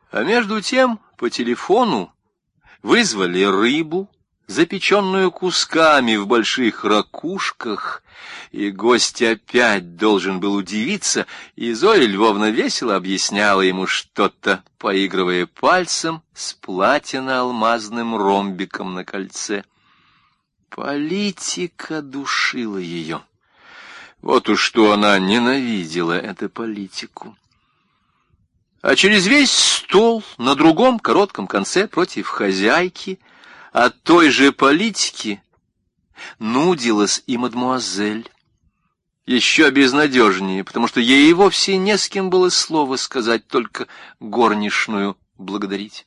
А между тем по телефону вызвали рыбу, запеченную кусками в больших ракушках, и гость опять должен был удивиться, и Зоя Львовна весело объясняла ему что-то, поигрывая пальцем с платино-алмазным ромбиком на кольце. Политика душила ее. Вот уж что она ненавидела, это политику. А через весь стол на другом коротком конце против хозяйки от той же политики нудилась и мадмуазель. Еще безнадежнее, потому что ей вовсе не с кем было слово сказать, только горничную благодарить.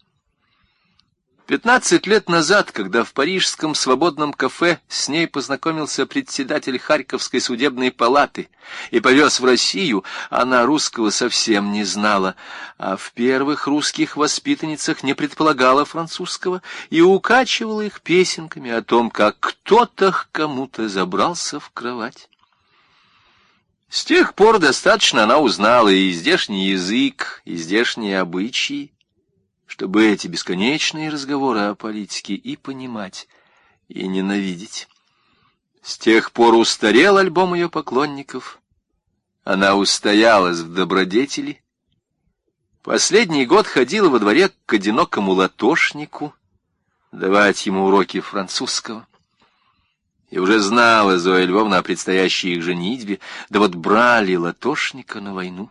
15 лет назад, когда в парижском свободном кафе с ней познакомился председатель Харьковской судебной палаты и повез в Россию, она русского совсем не знала, а в первых русских воспитанницах не предполагала французского и укачивала их песенками о том, как кто-то к кому-то забрался в кровать. С тех пор достаточно она узнала и здешний язык, и здешние обычаи, чтобы эти бесконечные разговоры о политике и понимать, и ненавидеть. С тех пор устарел альбом ее поклонников. Она устоялась в добродетели. Последний год ходила во дворе к одинокому латошнику, давать ему уроки французского. И уже знала Зоя Львовна о предстоящей их женитьбе, да вот брали латошника на войну.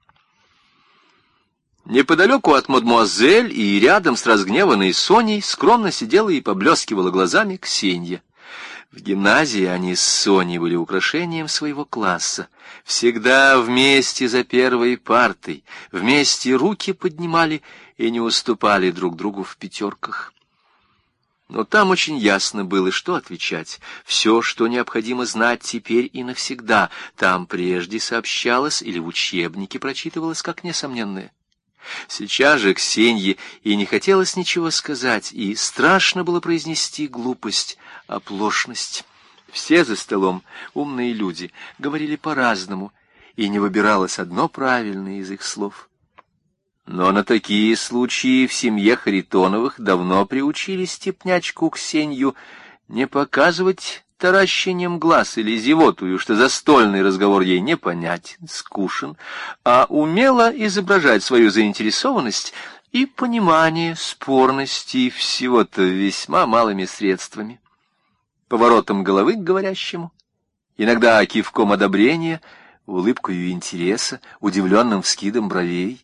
Неподалеку от мадмуазель и рядом с разгневанной Соней скромно сидела и поблескивала глазами Ксенья. В гимназии они с Соней были украшением своего класса. Всегда вместе за первой партой, вместе руки поднимали и не уступали друг другу в пятерках. Но там очень ясно было, что отвечать. Все, что необходимо знать теперь и навсегда, там прежде сообщалось или в учебнике прочитывалось как несомненное. Сейчас же Ксенье и не хотелось ничего сказать, и страшно было произнести глупость, оплошность. Все за столом, умные люди, говорили по-разному, и не выбиралось одно правильное из их слов. Но на такие случаи в семье Харитоновых давно приучили степнячку Ксенью не показывать таращением глаз или зевотую, что застольный разговор ей непонятен, скучен, а умело изображать свою заинтересованность и понимание спорности всего-то весьма малыми средствами. Поворотом головы к говорящему, иногда кивком одобрения, улыбкою интереса, удивленным вскидом бровей.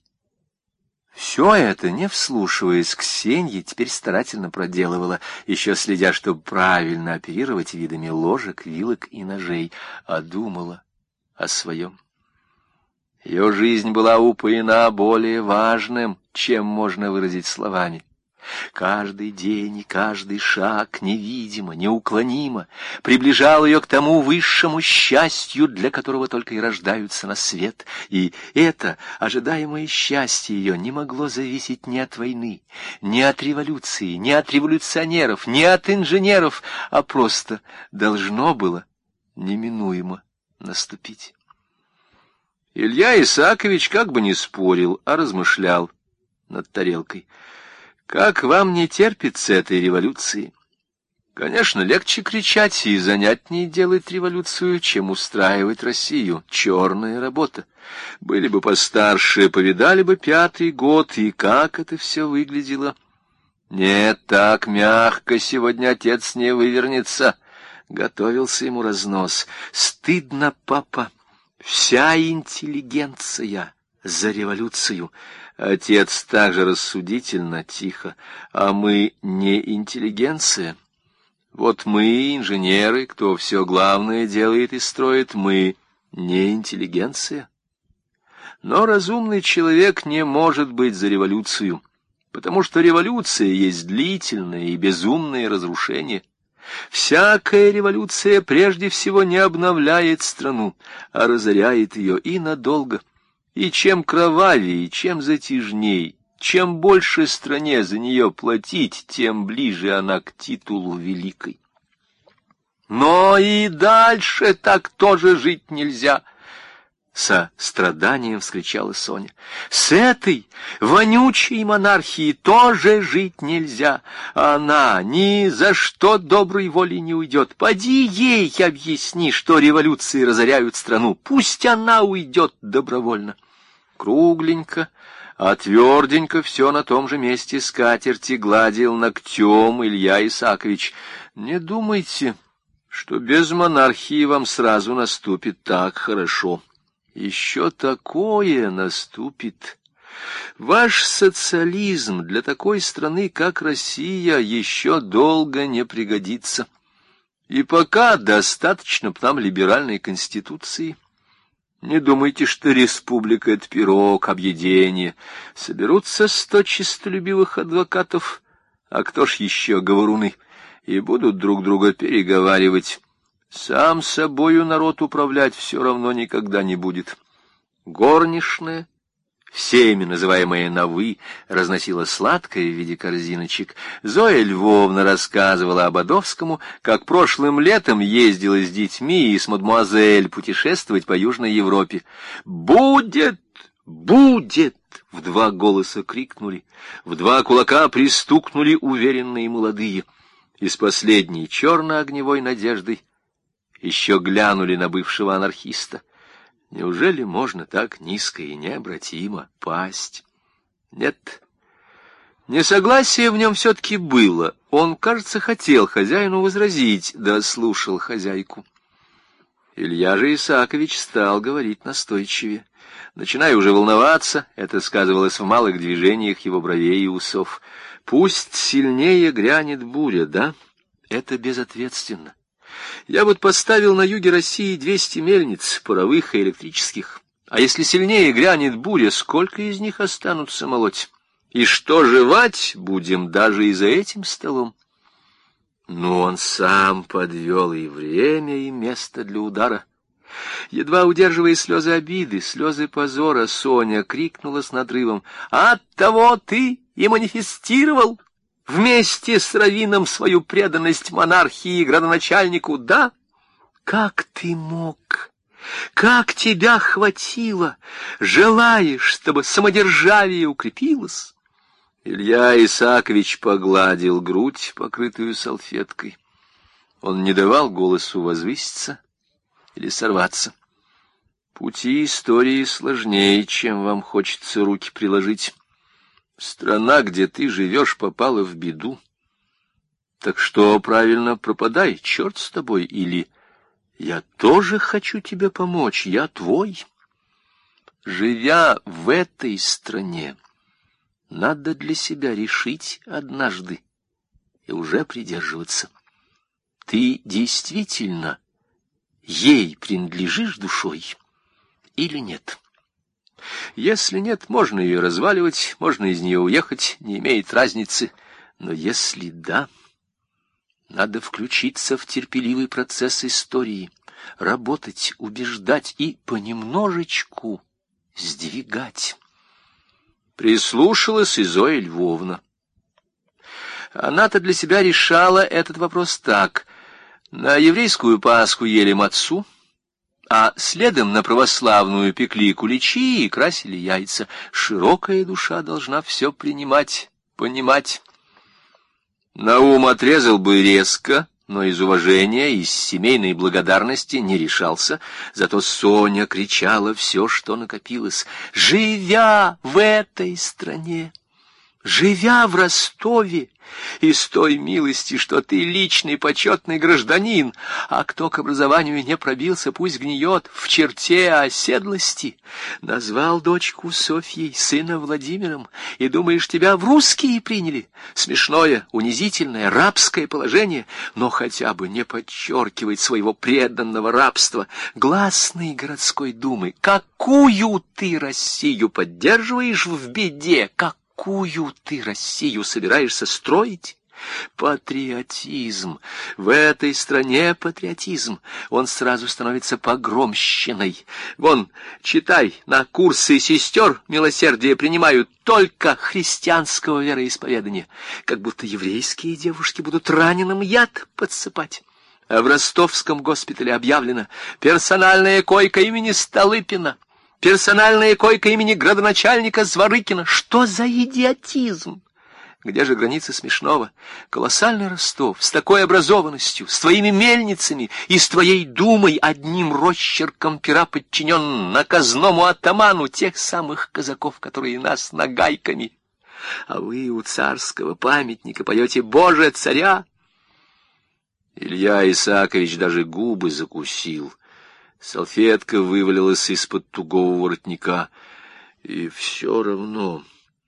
Все это, не вслушиваясь, Ксенья теперь старательно проделывала, еще следя, чтобы правильно оперировать видами ложек, вилок и ножей, а думала о своем. Ее жизнь была упоена более важным, чем можно выразить словами. Каждый день и каждый шаг невидимо, неуклонимо приближал ее к тому высшему счастью, для которого только и рождаются на свет, и это ожидаемое счастье ее не могло зависеть ни от войны, ни от революции, ни от революционеров, ни от инженеров, а просто должно было неминуемо наступить. Илья Исаакович как бы не спорил, а размышлял над тарелкой. Как вам не терпится этой революции? Конечно, легче кричать и занятнее делать революцию, чем устраивать Россию. Черная работа. Были бы постарше, повидали бы 5-й год, и как это все выглядело. Нет, так мягко сегодня отец не вывернется. Готовился ему разнос. Стыдно, папа. Вся интеллигенция за революцию. Отец также рассудительно, тихо. А мы не интеллигенция. Вот мы, инженеры, кто все главное делает и строит, мы не интеллигенция. Но разумный человек не может быть за революцию, потому что революция есть длительное и безумное разрушение. Всякая революция прежде всего не обновляет страну, а разоряет ее и надолго. И чем кровавее, чем затяжней, чем больше стране за нее платить, тем ближе она к титулу великой. Но и дальше так тоже жить нельзя. Со страданием вскричала Соня. С этой вонючей монархией тоже жить нельзя. Она ни за что доброй волей не уйдет. Поди ей объясни, что революции разоряют страну. Пусть она уйдет добровольно. Кругленько, а тверденько все на том же месте скатерти гладил ногтем Илья Исаакович. Не думайте, что без монархии вам сразу наступит так хорошо. Еще такое наступит. Ваш социализм для такой страны, как Россия, еще долго не пригодится. И пока достаточно нам либеральной конституции. Не думайте, что республика — это пирог, объедение. Соберутся 100 честолюбивых адвокатов, а кто ж еще говоруны, и будут друг друга переговаривать. Сам собою народ управлять все равно никогда не будет. Горничная, всеми называемая на «вы», разносила сладкое в виде корзиночек. Зоя Львовна рассказывала Ободовскому, как прошлым летом ездила с детьми и с мадемуазель путешествовать по Южной Европе. «Будет! Будет!» — в 2 голоса крикнули, в 2 кулака пристукнули уверенные молодые. И с последней черно-огневой надеждой еще глянули на бывшего анархиста. Неужели можно так низко и необратимо пасть? Нет. Несогласие в нем все-таки было. Он, кажется, хотел хозяину возразить, да слушал хозяйку. Илья же Исаакович стал говорить настойчивее. Начиная уже волноваться, это сказывалось в малых движениях его бровей и усов. Пусть сильнее грянет буря, да? Это безответственно. Я вот поставил на юге России 200 мельниц, паровых и электрических. А если сильнее грянет буря, сколько из них останутся молоть? И что жевать будем даже и за этим столом? Но он сам подвел и время, и место для удара. Едва удерживая слезы обиды, слезы позора, Соня крикнула с надрывом: «Оттого ты и манифестировал вместе с Равином свою преданность монархии и градоначальнику, да? Как ты мог? Как тебя хватило? Желаешь, чтобы самодержавие укрепилось?» Илья Исаакович погладил грудь, покрытую салфеткой. Он не давал голосу возвыситься или сорваться. Пути истории сложнее, чем вам хочется руки приложить. Страна, где ты живешь, попала в беду. Так что правильно, пропадай, черт с тобой, или я тоже хочу тебе помочь, я твой. Живя в этой стране, надо для себя решить однажды и уже придерживаться. Ты действительно ей принадлежишь душой или нет? Если нет, можно ее разваливать, можно из нее уехать, не имеет разницы. Но если да, надо включиться в терпеливый процесс истории, работать, убеждать и понемножечку сдвигать. Прислушалась и Зоя Львовна. Она-то для себя решала этот вопрос так. На еврейскую Пасху ели мацу, а следом на православную пекли куличи и красили яйца. Широкая душа должна все принимать, понимать. Наум отрезал бы резко, но из уважения, из семейной благодарности не решался. Зато Соня кричала все, что накопилось. «Живя в этой стране, живя в Ростове, из той милости, что ты личный почетный гражданин, а кто к образованию не пробился, пусть гниет в черте оседлости, назвал дочку Софьей, сына Владимиром, и думаешь, тебя в русские приняли? Смешное, унизительное, рабское положение, но хотя бы не подчеркивать своего преданного рабства. Гласный городской думы, какую ты Россию поддерживаешь в беде, какую ты Россию собираешься строить? Патриотизм. В этой стране патриотизм. Он сразу становится погромщиной. Вон, читай, на курсы сестер милосердия принимают только христианского вероисповедания. Как будто еврейские девушки будут раненым яд подсыпать. В ростовском госпитале объявлено: персональная койка имени Столыпина, персональная койка имени градоначальника Зворыкина. Что за идиотизм? Где же границы смешного? Колоссальный Ростов, с такой образованностью, с твоими мельницами и с твоей думой, одним росчерком пера подчинен наказному атаману тех самых казаков, которые нас нагайками. А вы у царского памятника поете «Боже, царя». Илья Исаакович даже губы закусил. Салфетка вывалилась из-под тугого воротника. И все равно...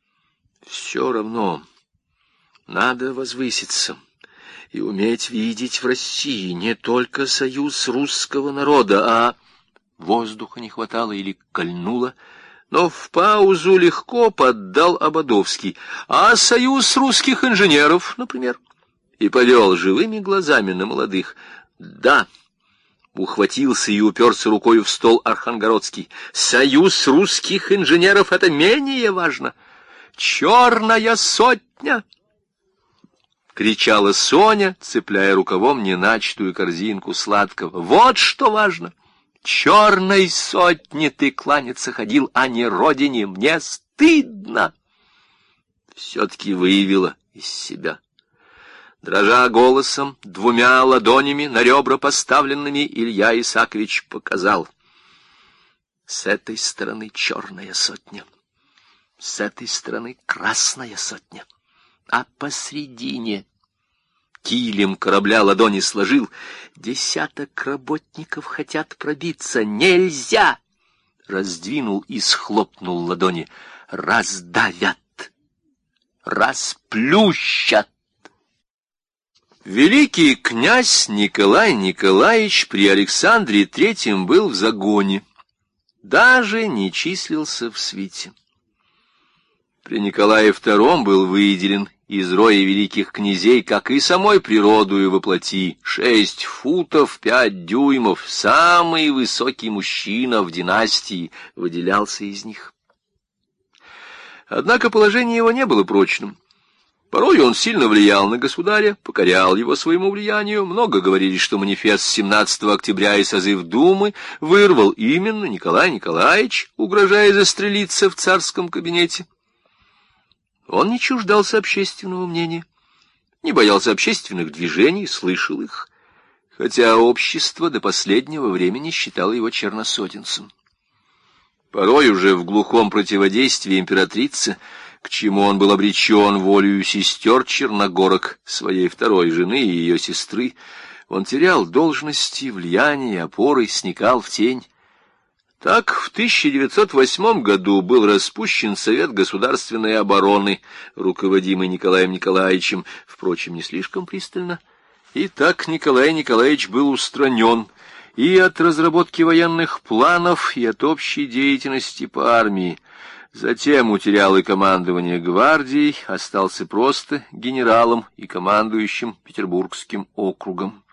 Надо возвыситься и уметь видеть в России не только союз русского народа, а... Воздуха не хватало или кольнуло, но в паузу легко поддал Ободовский. А союз русских инженеров, например, и повел живыми глазами на молодых. Да, ухватился и уперся рукою в стол Архангородский. Союз русских инженеров — это менее важно. «Черная сотня!» — кричала Соня, цепляя рукавом неначатую корзинку сладкого. «Вот что важно! Черной сотне ты кланяться ходил, а не родине! Мне стыдно!» Все-таки выявила из себя. Дрожа голосом, двумя ладонями на ребра поставленными, Илья Исаакович показал: с этой стороны черная сотня, с этой стороны красная сотня. А посредине килем корабля ладони сложил. Десяток работников хотят пробиться. Нельзя! Раздвинул и схлопнул ладони. Раздавят, расплющат. Великий князь Николай Николаевич при Александре Третьем был в загоне. Даже не числился в свите. При Николае II был выделен из роя великих князей, как и самой природою воплоти, 6 футов 5 дюймов, самый высокий мужчина в династии выделялся из них. Однако положение его не было прочным. Порой он сильно влиял на государя, покорял его своему влиянию. Много говорили, что манифест 17 октября и созыв Думы вырвал именно Николай Николаевич, угрожая застрелиться в царском кабинете. Он не чуждался общественного мнения, не боялся общественных движений, слышал их, хотя общество до последнего времени считало его черносотенцем. Порой уже в глухом противодействии императрице, к чему он был обречен волею сестер Черногорок, своей второй жены и ее сестры, он терял должности, влияние, опоры, сникал в тень. Так в 1908 году был распущен Совет государственной обороны, руководимый Николаем Николаевичем, впрочем, не слишком пристально. И так Николай Николаевич был устранен и от разработки военных планов, и от общей деятельности по армии. Затем утерял и командование гвардией, остался просто генералом и командующим Петербургским округом.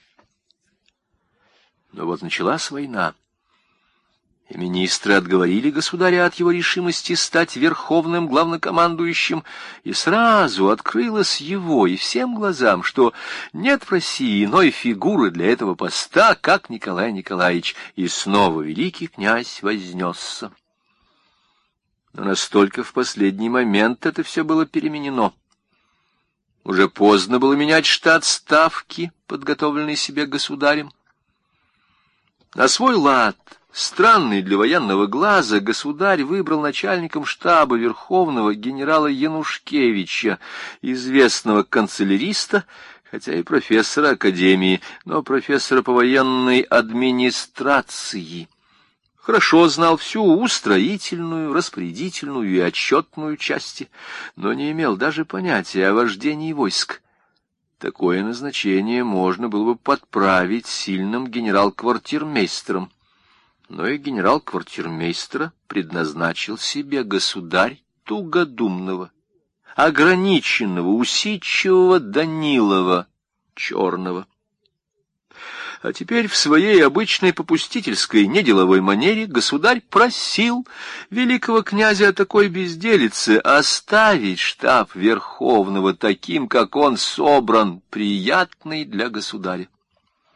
Но вот началась война. И министры отговорили государя от его решимости стать верховным главнокомандующим, и сразу открылось его и всем глазам, что нет в России иной фигуры для этого поста, как Николай Николаевич, и снова великий князь вознесся. Но настолько в последний момент это все было переменено. Уже поздно было менять штат ставки, подготовленный себе государем. На свой лад, странный для военного глаза, государь выбрал начальником штаба верховного генерала Янушкевича, известного канцеляриста, хотя и профессора академии, но профессора по военной администрации. Хорошо знал всю устроительную, распорядительную и отчетную части, но не имел даже понятия о вождении войск. Такое назначение можно было бы подправить сильным генерал-квартирмейстером. Но и генерал-квартирмейстера предназначил себе государь тугодумного, ограниченного, усидчивого Данилова Черного. А теперь в своей обычной попустительской неделовой манере государь просил великого князя о такой безделице оставить штаб Верховного таким, как он собран, приятный для государя.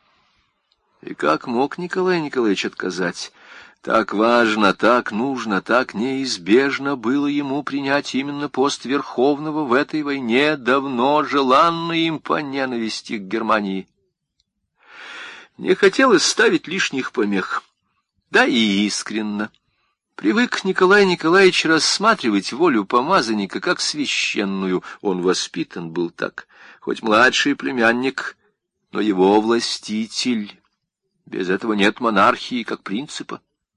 И как мог Николай Николаевич отказать? Так важно, так нужно, так неизбежно было ему принять именно пост Верховного в этой войне, давно желанной им по ненависти к Германии. Не хотелось ставить лишних помех, да и искренно. Привык Николай Николаевич рассматривать волю помазанника как священную, он воспитан был так, хоть младший племянник, но его властитель. Без этого нет монархии как принципа.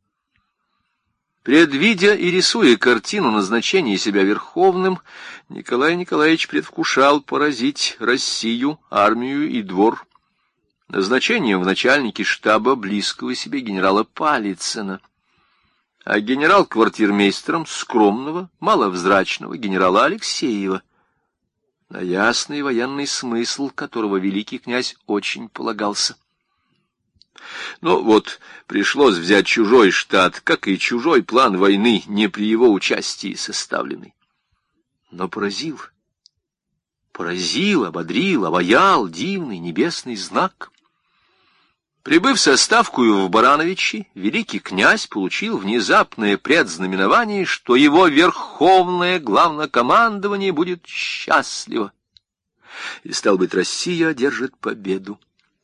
Предвидя и рисуя картину назначения себя верховным, Николай Николаевич предвкушал поразить Россию, армию и двор назначением в начальники штаба близкого себе генерала Палицына, а генерал-квартирмейстером скромного, маловзрачного генерала Алексеева, на ясный военный смысл которого великий князь очень полагался. Но вот пришлось взять чужой штат, как и чужой план войны, не при его участии составленный. Но поразил, ободрил, обаял дивный небесный знак. Прибыв со ставкою в Барановичи, великий князь получил внезапное предзнаменование, что его верховное главнокомандование будет счастливо, и, стал быть, Россия одержит победу.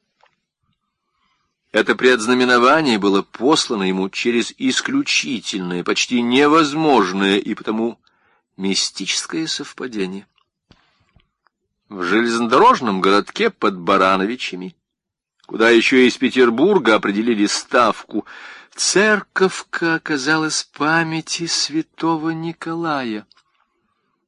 Это предзнаменование было послано ему через исключительное, почти невозможное и потому мистическое совпадение. В железнодорожном городке под Барановичами, куда еще из Петербурга определили ставку, церковка оказалась памяти святого Николая,